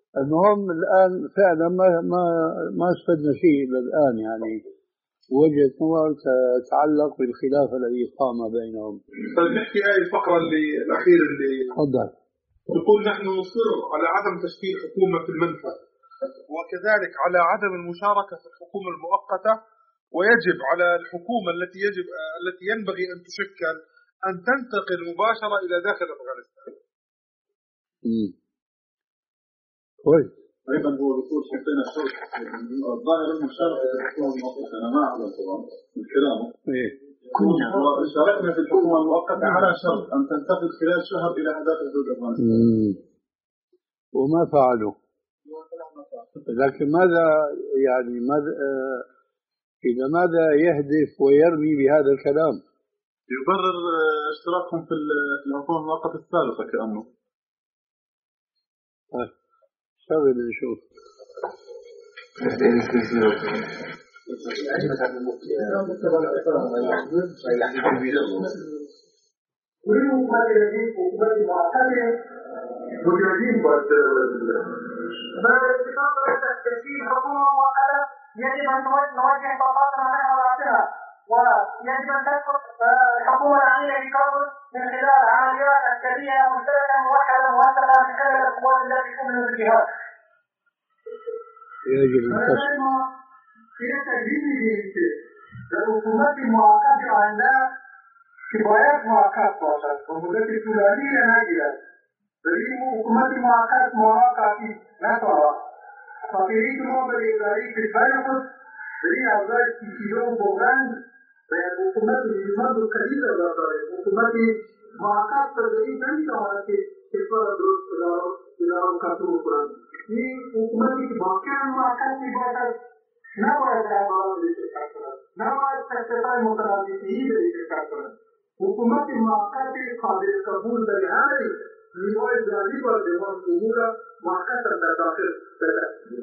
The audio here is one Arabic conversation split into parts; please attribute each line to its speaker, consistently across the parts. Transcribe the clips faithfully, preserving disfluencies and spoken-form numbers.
Speaker 1: المهم الآن فعلا ما ما ما استفدنا شيء إلى الآن، يعني وجهة نظر تتعلق بالخلاف الذي قام بينهم.
Speaker 2: طيب نحكي هاي الفقرة اللي الأخيرة اللي
Speaker 1: تفضل.
Speaker 2: تقول نحن نصر على عدم تشكيل حكومة في المنفى، وكذلك على عدم المشاركة في الحكومة المؤقتة، ويجب على الحكومة التي يجب التي ينبغي أن تشكل أن تنتقل مباشرة إلى داخل أفغانستان.
Speaker 1: امم كويس.
Speaker 3: أيضا هو دكتور حطينا الشرط الظاهر المشاركة في الحكومة المؤقتة، أنا ما أعلم طبعا من كلامه.
Speaker 1: إيه.
Speaker 3: كنا شاركنا في الحكومة المؤقتة على شرط أن تنتقل خلال شهر إلى أهداف حدود أفغانستان.
Speaker 1: وما فعلوا. لكن ماذا يعني ماذا إلى ماذا يهدف ويرمي بهذا الكلام؟
Speaker 3: يبرر اشتراكهم في الحكومة المؤقتة السابقة كأنه.
Speaker 1: طيب شغل نشوف.
Speaker 4: تشكيل حكومة مؤقتة يجب أن نوجه طاقاتنا نحو رأسها، ويجب أن تسقط الحكومة العاملة في كابول من خلال عمليات عسكرية مشتركة موحدة موثقة من خلال القوات التي تؤمن بالجهاد.
Speaker 1: يجب أن تسقط.
Speaker 4: في تجربة الحكومات المؤقتة عندها كفايات مؤقتة باشد ومدة طولانية ناجلة. بلکہ حکومت مؤقت موقع کافی نہ تھا فقیری کو بڑی اداری کے بارے میں بڑی آزاد کی چیزوں کو بحران حکومت حکومت قریب رہا ہے حکومت مؤقت پر بڑی بڑی طرح کے اس پر درست اعلان کا تو قرآن یہ حکومت کی واقعہ مؤقت کی بات نہ پڑا ہے نہ سرکار متراضی ہی ہے حکومت مؤقت قابل قبول ہے لمواد ذلك والجمال الأمور مع كثرة الداخل تتأثير.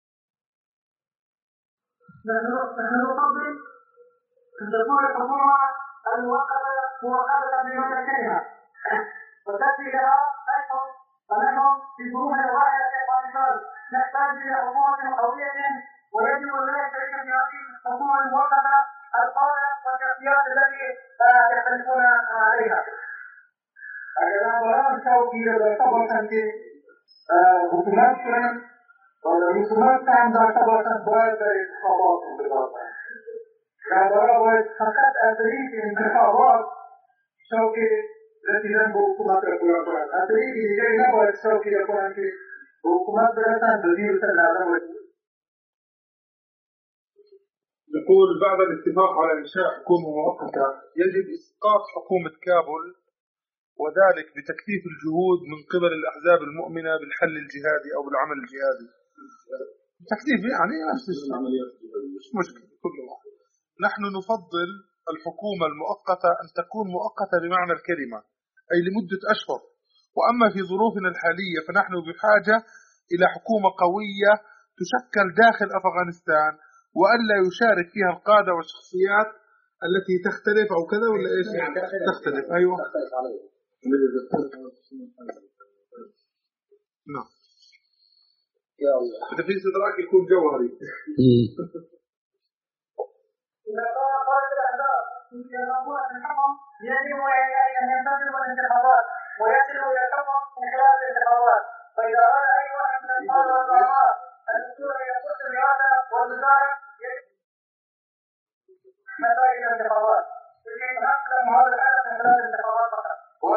Speaker 4: نحن نفضل أن تكون الحكومة المؤقتة مؤقتة بمملكتها وتأتي لها أشهر، فنحن في ظروف واحدة كأفغانستان نحتاج إلى حكومة قوية، ويجب أن لا يشترك في هذه الحكومة المؤقتة القادة والشخصيات التي يختلفون عليها. اگر برابر شوقی داشته باشند که حکومت کنند و حکومت هم داشته باشند باید در انتخابات بگذارند. برای باید فقط از طریق انتخابات شوقی رسیدن به حکومت را پورا کنند. از طریق دیگری نباید شوقی را کنند که به حکومت برسند وزیر سرنظام باشند.
Speaker 2: يقول بعد الاتفاق على إنشاء حكومة مؤقتة يجب إسقاط حكومة كابول، وذلك بتكثيف الجهود من قبل الأحزاب المؤمنة بالحل الجهادي أو بالعمل الجهادي. تكثيف يعني نفس العمليات الجهادية مش مشكلة كل واحد. نحن نفضل الحكومة المؤقتة أن تكون مؤقتة بمعنى الكلمة أي لمدة أشهر، وأما في ظروفنا الحالية فنحن بحاجة إلى حكومة قوية تشكل داخل أفغانستان وألا يشارك فيها القادة والشخصيات التي تختلف أو كذا ولا إيش تختلف. أيوة نعم
Speaker 4: يا الله
Speaker 2: إذا في استدراك يكون جوهري.
Speaker 4: إذا كان خارج الأهداف يقوم بالحكم يجب أن ينتظر الانتخابات ويصل إلى الحكم من خلال الانتخابات، فإذا أراد أي واحد من القادة والزعماء الوصول إلى كرسي الرئاسة والوزارة يجب نتائج الانتخابات، لكي نحصل هذا الهدف من خلال الانتخابات فقط.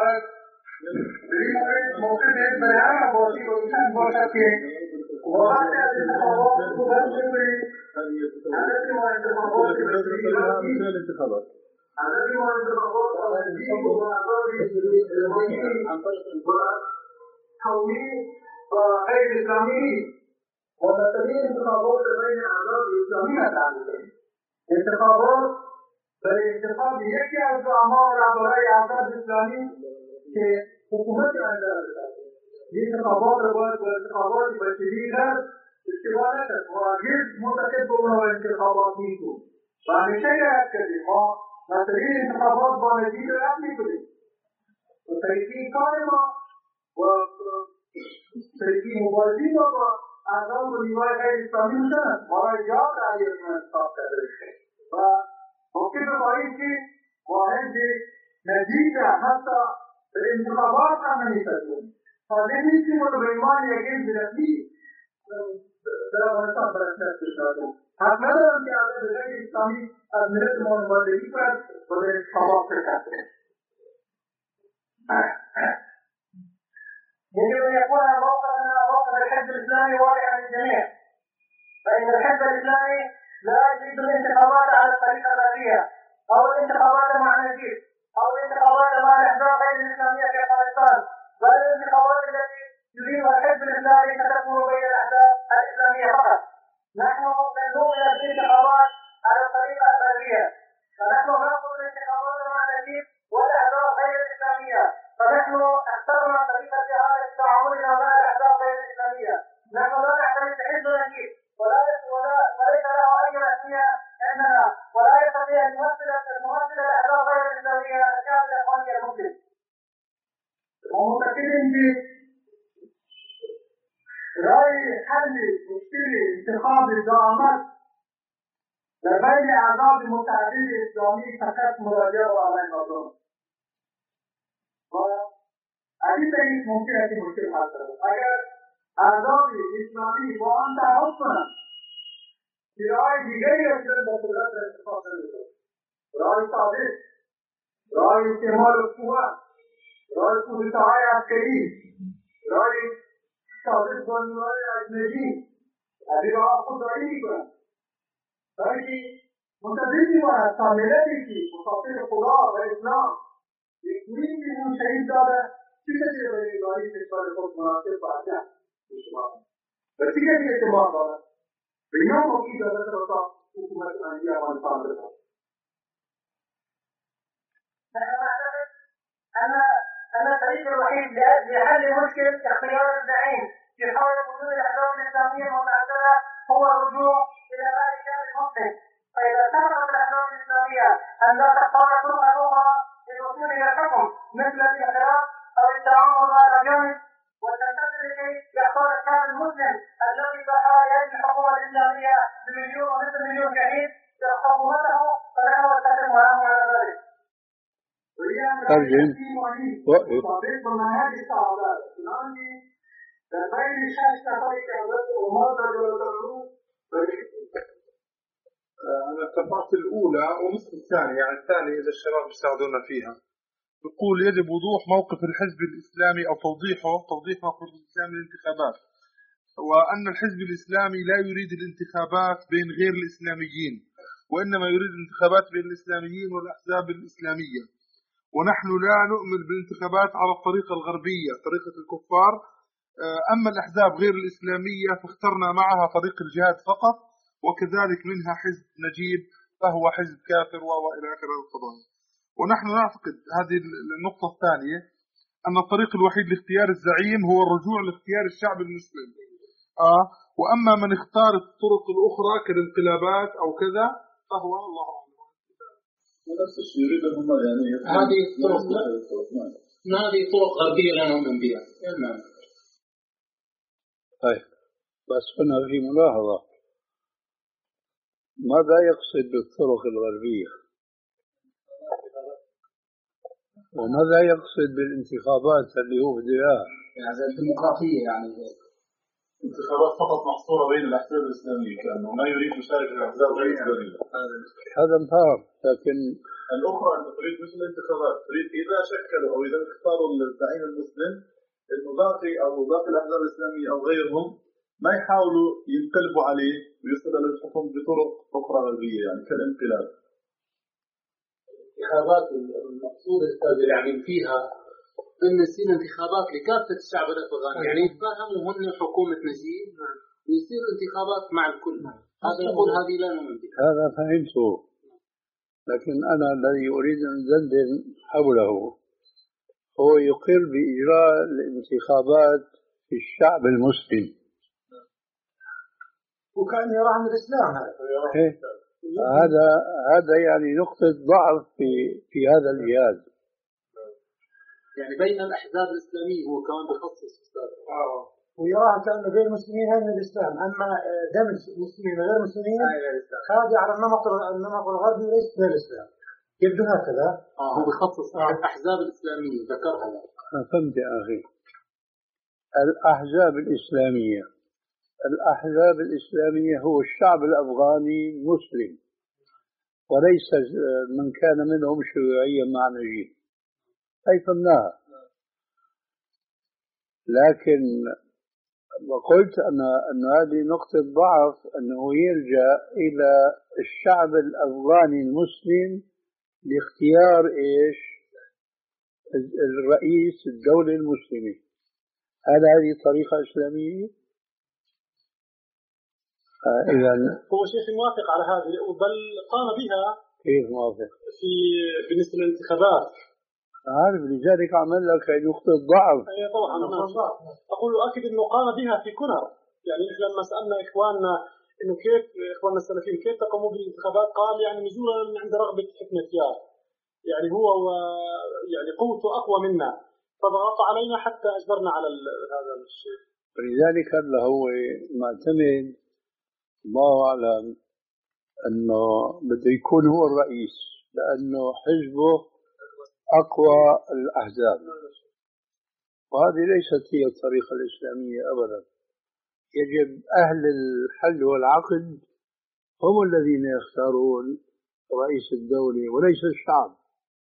Speaker 4: ممكن بيان بوسي بوسان بوسا के वहाँ से इंतखाबात को बंद हो गई अगर की वहाँ इंतखाबात के बंद इंतखाबात अगर की वहाँ इंतखाबात और जी को قومي غير إسلامي ومثلين انتخابات بين أعضاء الإسلامية تعليمين انتخابات بالانتخاب يكي أعضاء برای أعضاء الإسلامي که حکومت اندر این انتخابات را باید با انتخابات بشری در اشتباه نشد و هرگز منتخب به اونها انتخابات نیستیم و همیشه یاد کردیم ما مسئله انتخابات با نتیجه رد میکنیم و طریقی کار ما و في مبارزين وأعضاء الرواية غير الإسلامية مثلا مراجعات عليه من الإنصاف كذلك فممكن طريقي وهذه نتيجة حتى الانتخابات عملية تكون فلن يمكن الرمان يجب بنفسه لا ونصاب برسالة الشهادة حتى مثلا في عدد غير الإسلامي أدمرت المنبردين والانتخابات كذلك يجب أن يكون موقفنا موقف الحزب الإسلامي واضحا للجميع فإن الحزب الإسلامي لا يريد الانتخابات على الطريقة الرئيسية أو الانتخابات مع نجيب أو الانتخابات مع الأحزاب غير الإسلامية في أفغانستان بل الانتخابات التي يريدها الحزب الإسلامي ستكون بين الأحزاب الإسلامية فقط. نحن نؤمن بالانتخابات على الطريقة الرئيسية فنحن نأخذ الانتخابات مع نجيب والأحزاب غير الإسلامية فنحن اخترنا طريقة جهاد تعاوننا مع الأحزاب غير الإسلامية. نحن لا نعتمد بحزب نجيب ولا ولا وليس له أي رأسية عندنا ولا يستطيع أن يمثل الممثل الأحزاب غير الإسلامية الشعب الإخواني المسلم. ومتأكدين برأي حل مشكلة انتخاب الزعامات لبين أعضاء المتعددين الإسلاميين فقط مراجعة على النظام. وأكيد ممكن أن يكون مشكلة حاصلة. أجل أعضاء الإسلامي وأنت حصنا برأي غير الجنة بطلات الانتخاب النظام. رأي صادق، رأي استعمال القوى، رأي كودتاي عسكري، رأي صادق بنوای أجنبي، هذه رأي خدایی کن. رأی متضدی و شاملاتی که مخاطب خدا و اسلام یکویی میمون شهید داده چیزی که برای رأی کشور خود مناسب باشه شما. بسیاری که اعتماد داره. بینا موقعی داده که رسا حکومت آنجی افغانستان بده. نحن نعتقد أن أن الطريق الوحيد لحل مشكلة اختيار الزعيم في حول وجود الأحزاب الإسلامية المتعددة هو الرجوع إلى رأي الشعب المسلم. فإذا اتفقت الأحزاب الإسلامية أن لا تختار طرقا أخرى للوصول إلى الحكم مثل الانخراط أو التعاون مع الأجانب وتنتظر لكي يختار الشعب المسلم الذي ضحى يد الحكومة الإسلامية بمليون ونصف مليون شهيد حكومته فنحن نتفق معه على ذلك.
Speaker 1: ترجم وقف
Speaker 2: أنا التفاصيل الأولى ونصف الثانية يعني الثانية إذا الشباب يساعدونا فيها. يقول يجب وضوح موقف الحزب الإسلامي أو توضيحه توضيح موقف الإسلامي للانتخابات وأن الحزب الإسلامي لا يريد الانتخابات بين غير الإسلاميين وإنما يريد الانتخابات بين الإسلاميين والأحزاب الإسلامية. ونحن لا نؤمن بالانتخابات على الطريقة الغربية طريقة الكفار. أما الأحزاب غير الإسلامية فاخترنا معها طريق الجهاد فقط وكذلك منها حزب نجيب فهو حزب كافر وإلى آخر القضايا. ونحن نعتقد هذه النقطة الثانية أن الطريق الوحيد لاختيار الزعيم هو الرجوع لاختيار الشعب المسلم. آه وأما من اختار الطرق الأخرى كالانقلابات أو كذا فهو الله أعلم.
Speaker 3: ونفس الشيء يريدهم يعني
Speaker 5: هذه الطرق هذه طرق غربية لا نؤمن بها. نعم.
Speaker 1: طيب بس هنا في ملاحظة ماذا يقصد بالطرق الغربية وماذا يقصد بالانتخابات اللي هو بدها
Speaker 5: يعني الديمقراطية يعني
Speaker 3: انتخابات فقط محصورة بين الأحزاب الإسلامية كأنه ما يريد مشاركة الأحزاب غير الإسلامية.
Speaker 1: هذا مفهوم لكن
Speaker 3: الأخرى أن تريد مثل الانتخابات تريد إذا شكلوا أو إذا اختاروا الزعيم المسلم إنه باقي أو باقي الأحزاب الإسلامية أو غيرهم ما يحاولوا ينقلبوا عليه ويصلوا للحكم بطرق أخرى غربية يعني كالانقلاب.
Speaker 5: الانتخابات المقصود يعني فيها أن تصير انتخابات لكافة الشعب الأفغاني يعني يتفاهموا هن حكومة نجيب ويصير انتخابات مع الكل. هذا يقول هذه لا نؤمن بها.
Speaker 1: هذا فهمته لكن أنا الذي أريد أن أدندن حوله هو يقر بإجراء الانتخابات في الشعب المسلم
Speaker 5: وكان يرى عن الإسلام هذا.
Speaker 1: هذا هذا يعني نقطة ضعف في في هذا الجهاز
Speaker 5: يعني بين الأحزاب الإسلامية هو كمان بخصص أستاذ.
Speaker 2: آه.
Speaker 6: ويراها كأنه غير المسلمين هن الإسلام، أما دمج مسلمين وغير مسلمين خارج على النمط النمط الغربي ليس من الإسلام. يبدو هكذا.
Speaker 5: آه هو بخصص آه. الأحزاب الإسلامية ذكرها.
Speaker 1: فهمت يا أخي. الأحزاب الإسلامية الأحزاب الإسلامية هو الشعب الأفغاني مسلم، وليس من كان منهم شيوعيا مع نجيب. أي فهمناها. لكن وقلت أن أن هذه نقطة ضعف، أنه يلجأ إلى الشعب الأفغاني المسلم لاختيار إيش الرئيس الدولة المسلمة. هل هذه طريقة إسلامية؟ آه إذا
Speaker 6: هو شيخ موافق على هذه، بل قام بها.
Speaker 1: كيف موافق؟
Speaker 6: في بالنسبة للانتخابات.
Speaker 1: عارف، لذلك عمل لك نقطة ضعف.
Speaker 6: أي طبعا. أقول أكيد أنه قام بها في كنر. يعني إحنا لما سألنا إخواننا إنه كيف إخواننا السلفيين كيف تقوموا بالانتخابات، قال يعني نزولا من عند رغبة حكمة يار، يعني هو يعني قوته أقوى منا فضغط علينا حتى أجبرنا على هذا الشيء.
Speaker 1: ولذلك هذا هو معتمد الله أعلم أنه بده يكون هو الرئيس، لأنه حزبه أقوى الأحزاب، وهذه ليست هي الطريقة الإسلامية أبدا. يجب أهل الحل والعقد هم الذين يختارون رئيس الدولة وليس الشعب.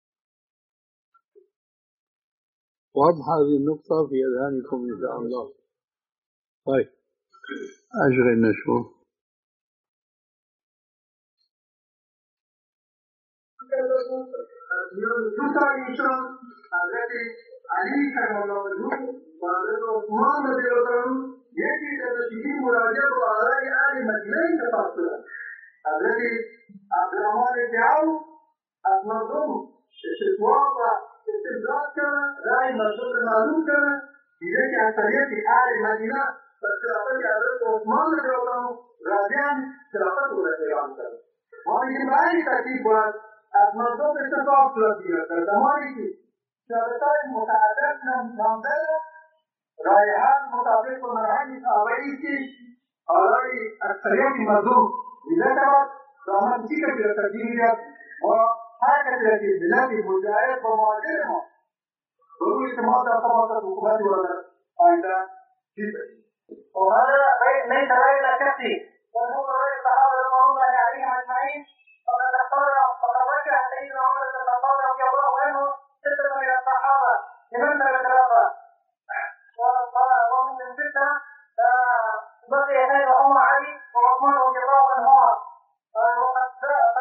Speaker 1: واضحة هذه النقطة في أذهانكم إن شاء الله. طيب أشغلنا شو
Speaker 4: التي عليك المولود وعثمان رضي الله عنه يجد في مراجعة آراء أهل المدينة تفاصيلا التي عبد الرحمن بن عوف المنظوم استطواع استدراك رأي منظور معلوم كان بذلك أكثرية أهل المدينة فاسترافة حضرت عثمان رضي الله عنه راجعا استرافة رضي الله عنه ومن جمعي ترتيب المنظوم استطواع فلسطين فالتماري شرطاء متعددة نامدارة رائحات مطابق مرحلة أوليسي أولي أكثرية المنظوم لذلك رحمة تلك الترتيبية وهكذا في البلاد المجاهد ومعاجرها ضروري اعتماد طبقة الحكومات ولا أيضا وهذا ليس رأي كفي بل هو رأي الصحابة رضوان الله عليهم أجمعين فقد اختار فقد رجع سيدنا عمر بن الخطاب رضي الله عنه ستة من الصحابة لمن ثلاثة ومن الستة بقي غير عمر علي وعثمان رضي الله عنهما وقد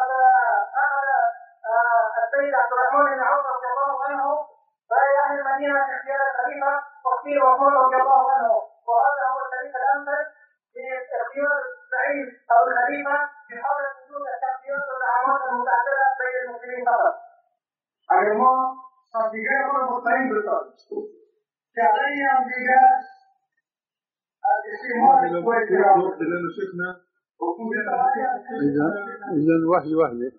Speaker 4: أخذ السيد عبد الرحمن بن عوف رضي الله عنه رأي أهل المدينة في اختيار الخليفة واختيار عثمان رضي الله عنه وهذا هو الطريق الأمثل في اختيار الزعيم أو الخليفة في حال وجود التغييرات والدعوات المتعددة بين المسلمين فقط. أيما صديقين هم مطمئن بالطبع. كعلي أمريكا الاستعمار والإجرام.
Speaker 2: لأنه شفنا
Speaker 1: إذا إذا واحدة واحدة.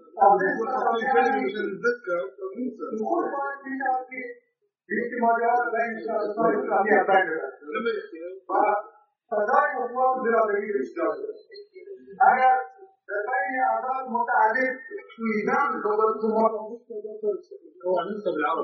Speaker 4: باستمرار بين الشخصين الإسلامية بيننا. فذلك هو برادري الإسلام. أنا لدي أعداد متعدد في نام دولتهم.
Speaker 5: هو نسب العرب.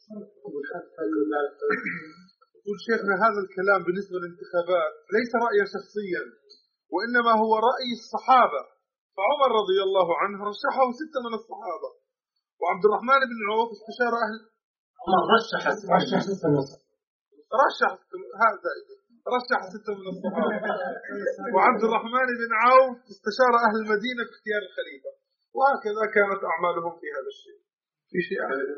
Speaker 2: يقول شيخنا هذا الكلام بالنسبة للانتخابات ليس رأيا شخصيا وإنما هو رأي الصحابة. فعمر رضي الله عنه رشحه ستة من الصحابة وعبد الرحمن بن عوف استشار أهل
Speaker 5: رشح رشح ستة من
Speaker 2: رشح هذا رشح ستة من الصحابة وعبد الرحمن بن عوف استشار أهل المدينة في اختيار الخليفة وهكذا كانت أعمالهم في هذا الشيء. في شيء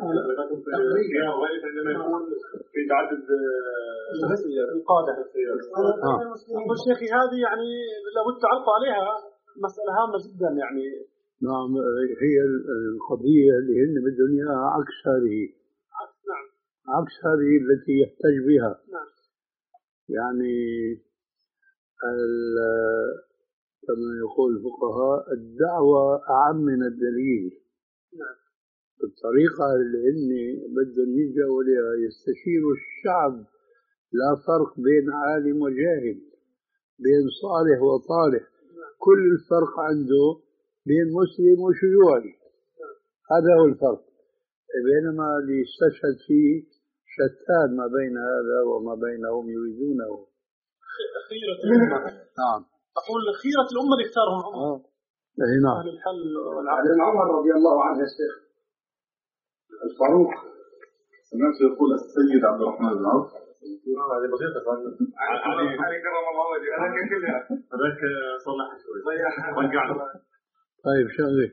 Speaker 2: عندما يكون في تعدد
Speaker 6: القادة. أقول شيخي هذه يعني لابد تعلق عليها مسألة هامة جدا يعني.
Speaker 1: نعم هي القضية اللي هن بدهم إياها عكس هذه.
Speaker 6: نعم.
Speaker 1: عكس هذه التي يحتاج بها.
Speaker 6: نعم.
Speaker 1: يعني كما يقول الفقهاء الدعوة أعم من الدليل.
Speaker 6: نعم.
Speaker 1: الطريقة اللي هني بدهم يلجأوا لها يستشيروا الشعب، لا فرق بين عالم وجاهل، بين صالح وطالح، كل الفرق عنده بين مسلم وشيوعي، هذا هو الفرق. بينما اللي يستشهد فيه شتان ما بين هذا وما بينهم يريدونه.
Speaker 6: خيرة الأمة.
Speaker 1: نعم.
Speaker 6: أقول خيرة الأمة اللي اختارهم عمر.
Speaker 1: آه. نعم.
Speaker 6: أهل الحل
Speaker 7: والعقد. عمر رضي الله عنه يا شيخ الفاروق
Speaker 3: سمعت يقول السيد عبد الرحمن بن عوف.
Speaker 7: هذه بسيطة.
Speaker 3: هذه كرم الله وجهه. هذاك كلها. هذاك صلح شوي. رجعنا.
Speaker 1: طيب شغله.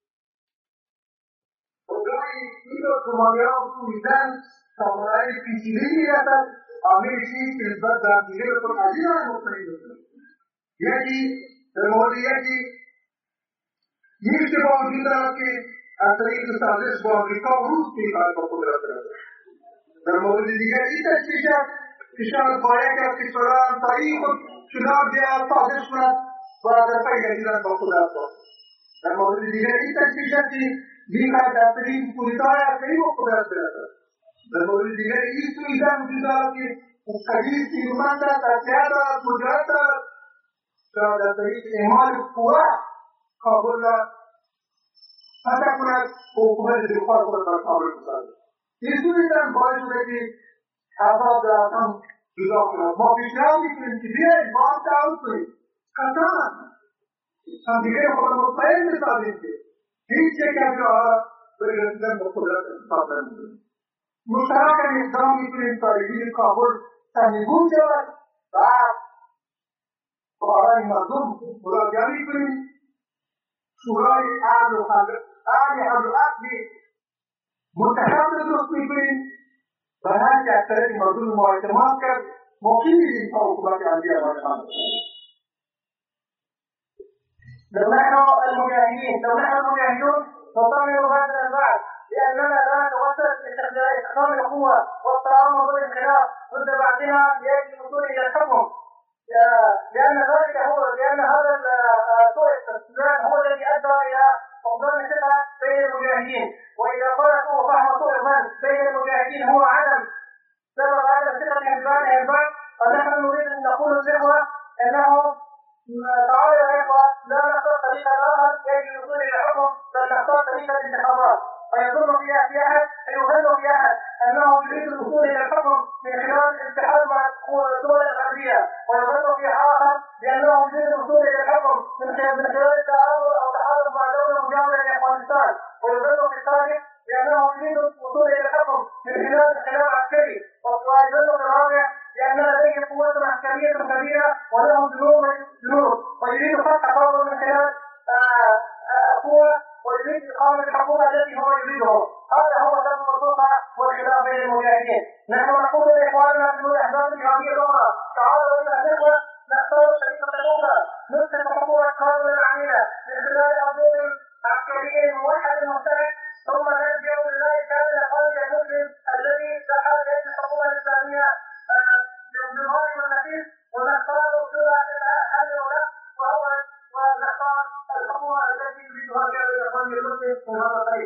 Speaker 4: Como habíamos comentado, trabalhar em civilização, a medicina que nos dá a vida por a vida não tem. E aqui, demorei aqui, isso é bom dizer que a saída dos Estados Unidos vai ficar o russo que vai para poder fazer. Demorei dizer isso é que já que já vai que a pessoa está aí com chegou de a fazer para para pegar a vida para poder fazer. Demorei dizer isso é que já que Dica da tribo puritária tem uma cobertura. Da mobilidade isso já nos diz que o caminho que manda a terra purata da tribo é mal pura, cabula, até por o poder de fora para a cabula. Isso já pode ser que a palavra do doctor, mobilidade que se vê volta ao fim. Catana, a dizer para o país está dentro. Isso é que é a presença do poder do Estado. مشتركاً النظام في الطريق كابول تنبون جوال بعد وراء المظلوم وراجعي في شورای أهل الحل أهل العقد متحدث المسلمين بهذا يعترف المظلوم واعتماد كان مقيم عقوبات عالية والحمد. لو نحن المجاهدين لو نحن المجاهدون نطمئن هذا البعض لأننا لا نتوسل باستخدام القوة والتعاون ضد الخلاف ضد بعضنا لأجل الوصول إلى الحكم، لأن ذلك هو لأن هذا سوء الاستخدام هو الذي أدى إلى فقدان الثقة بين المجاهدين، وإذا قال سوء فهم سوء الظن بين المجاهدين هو عدم سبب هذا الثقة في بعضهم البعض، فنحن نريد أن نقول للإخوة أنه تعالوا يا إخوة لا نختار طريقة آخر يجب الوصول إلى الحكم، بل نختار طريقة الانتخابات. فيظن في أحد يظن في أحد أنه يريد الوصول إلى الحكم من خلال الاتحاد مع الدول الغربية، ويظن في آخر بأنه يريد الوصول إلى الحكم من خلال التعاون أو التحالف مع دولة مجاورة لأفغانستان، ويظن في الثالث بأنه يريد الوصول إلى الحكم من خلال انقلاب عسكري، ويظن في الرابع لأن لديه قوة عسكرية كبيرة وله جنود جنود ويريد فتح قوة من خلال قوة ويريد إقامة الحكومة التي هو يريدها. هذا هو سبب الفرقة والخلاف بين المجاهدين. نحن نقول لإخواننا في الأحزاب الإرهابية الأخرى تعالوا إلى الإخوة نختار الشريكة الأولى نسقط حكومة قانون العميلة من خلال أنظمة عسكرية موحد مشترك، ثم نرجع لله كامل قلب المسلم الذي سحب يد الحكومة الإسلامية بالظاهر والنفيس، ونختار أصول حل الولاء وهو ونختار الحكومة التي يريدها كامل الإخوان المسلم من هذا الطريق.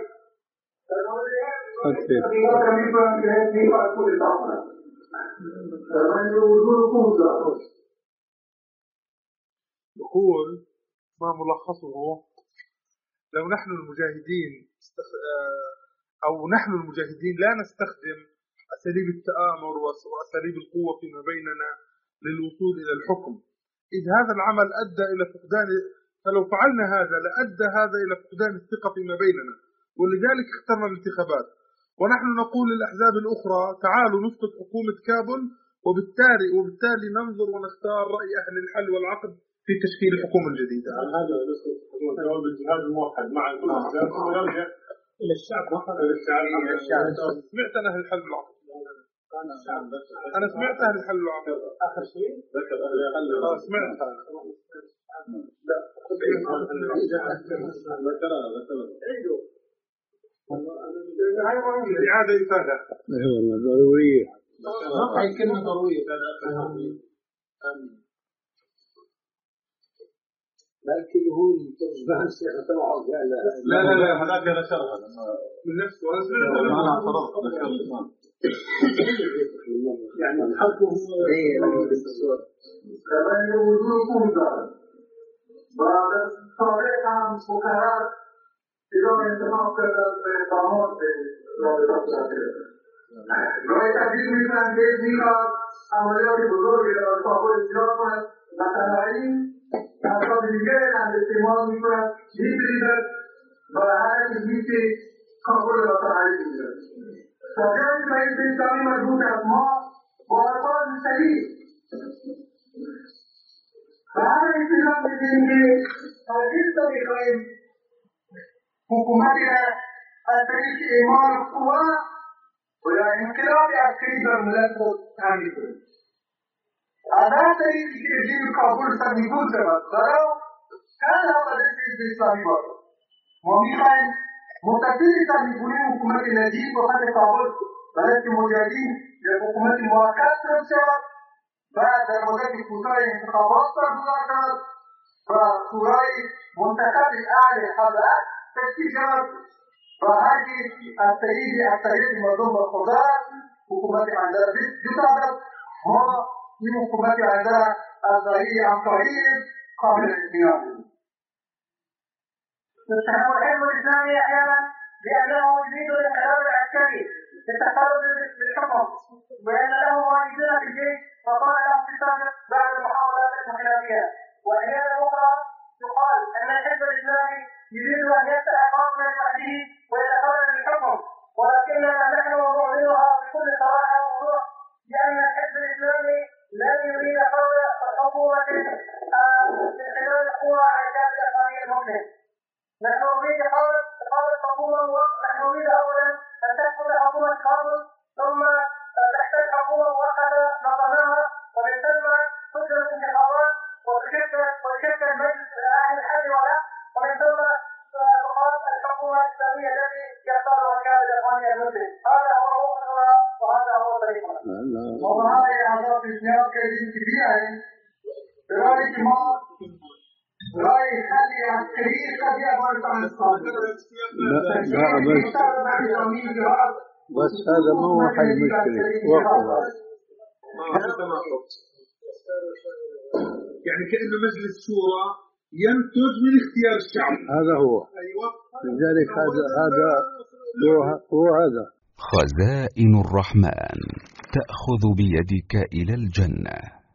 Speaker 2: يقول ما ملخصه لو نحن المجاهدين أو نحن المجاهدين لا نستخدم أساليب التآمر وأساليب القوة فيما بيننا للوصول إلى الحكم، إذ هذا العمل أدى إلى فقدان، فلو فعلنا هذا لأدى هذا إلى فقدان الثقة فيما بيننا، ولذلك اخترنا الانتخابات. ونحن نقول للأحزاب الأخرى تعالوا نسقط حكومة كابل، وبالتالي وبالتالي ننظر ونختار رأي أهل الحل والعقد في تشكيل الحكومة الجديدة.
Speaker 7: هذا نسقط حكومة كابل بالجهاد الموحد مع كل الأحزاب ويرجع إلى الشعب. إلى الشعب.
Speaker 2: سمعت أنا أهل الحل والعقد. أنا سمعت أهل الحل والعقد.
Speaker 7: آخر شيء ذكر أهل الحل
Speaker 2: والعقد. سمعت هذا. الإعادة إفادة.
Speaker 1: أيوة ضرورية.
Speaker 5: هاي كلمة ضرورية.
Speaker 1: لكن هو تشبه الشيخ تبعه قال
Speaker 3: لا لا لا هذاك أنا شرح من نفسه ما أنا اعترضت
Speaker 1: يعني الحق هو إيه
Speaker 4: كمان وجودكم ده بعد صالح عن فقهاء إذا انتهى كذا في ضمان في رابطة رأي تحديد مثل جيزي عمليات بزرگ الأصحاب الإسلام مثلاً أصحاب الجيل عند استعمال مثل جيزي و هر چیزی قبول وطنی میشه. فجأة باید اسلامی مربوط از ما با الفاظ صحیح و هر اسلام میدیم که تاکید تو میخواهیم حکومتی را از طریق اعمال قوا و یا انقلاب عسکری بر ملت خود تعمیر کنیم. از هر طریقی که رژیم کابل سرنگون شود ولو کان آمده حزب اسلامی باشد. ما میخواهیم متصل سرنگونی حکومت نجیب و خط کابل برای مجاهدین در حکومت موقت صورت شود و در مدت کوتاه انتخابات برگزار شود و شورای منتخب اهل حضرت تشکیل شود و هر چیز از طریق اکثریت مردم برخوردار حکومت آینده را جوشاند. ما این حکومت آینده از ظاهر همکاری قابل اطمینان داریم. يتهم الحزب الإسلامي أحيانا بأنه يريد الانقلاب العسكري للتفرد بالحكم وأن له والدين في الجيش فطال لهم في السابق بعد المحاولات الانقلابية. وأحيانا أخرى يقال أن الحزب الإسلامي يريد أن يفتح باطنا لوحده ويتفرد بالحكم، ولكننا نحن نعلنها بكل صراحة ووضوح لأن الحزب الإسلامي لن يريد فرض حكومة من خلال القوى على الشعب الإخواني المسلم. نحن نريد إقامة حكومة نحن نريد أولا أن تسقط حكومة كابل ثم تحتاج حكومة مؤقتة نظمناها ومن ثم تجرى انتخابات وتشكل وتشكل مجلس أهل الحل والعقد ومن ثم تقام الحكومة الإسلامية التي يختارها الشعب الإخواني المسلم. هذا هو موقفنا وهذا هو طريقنا. وهذه الأعضاء في السياق كيدين كبيرة برأيك ما رأي خلي عسكري قد يعبر عن الصادق.
Speaker 1: لا لا بس بس هذا ما هو حل مشكلة وقفها.
Speaker 2: يعني كأنه مجلس شورى ينتج من اختيار الشعب.
Speaker 1: هذا هو.
Speaker 2: أيوة.
Speaker 1: لذلك هذا هذا هو هو هذا.
Speaker 8: خزائن الرحمن تأخذ بيدك إلى الجنة.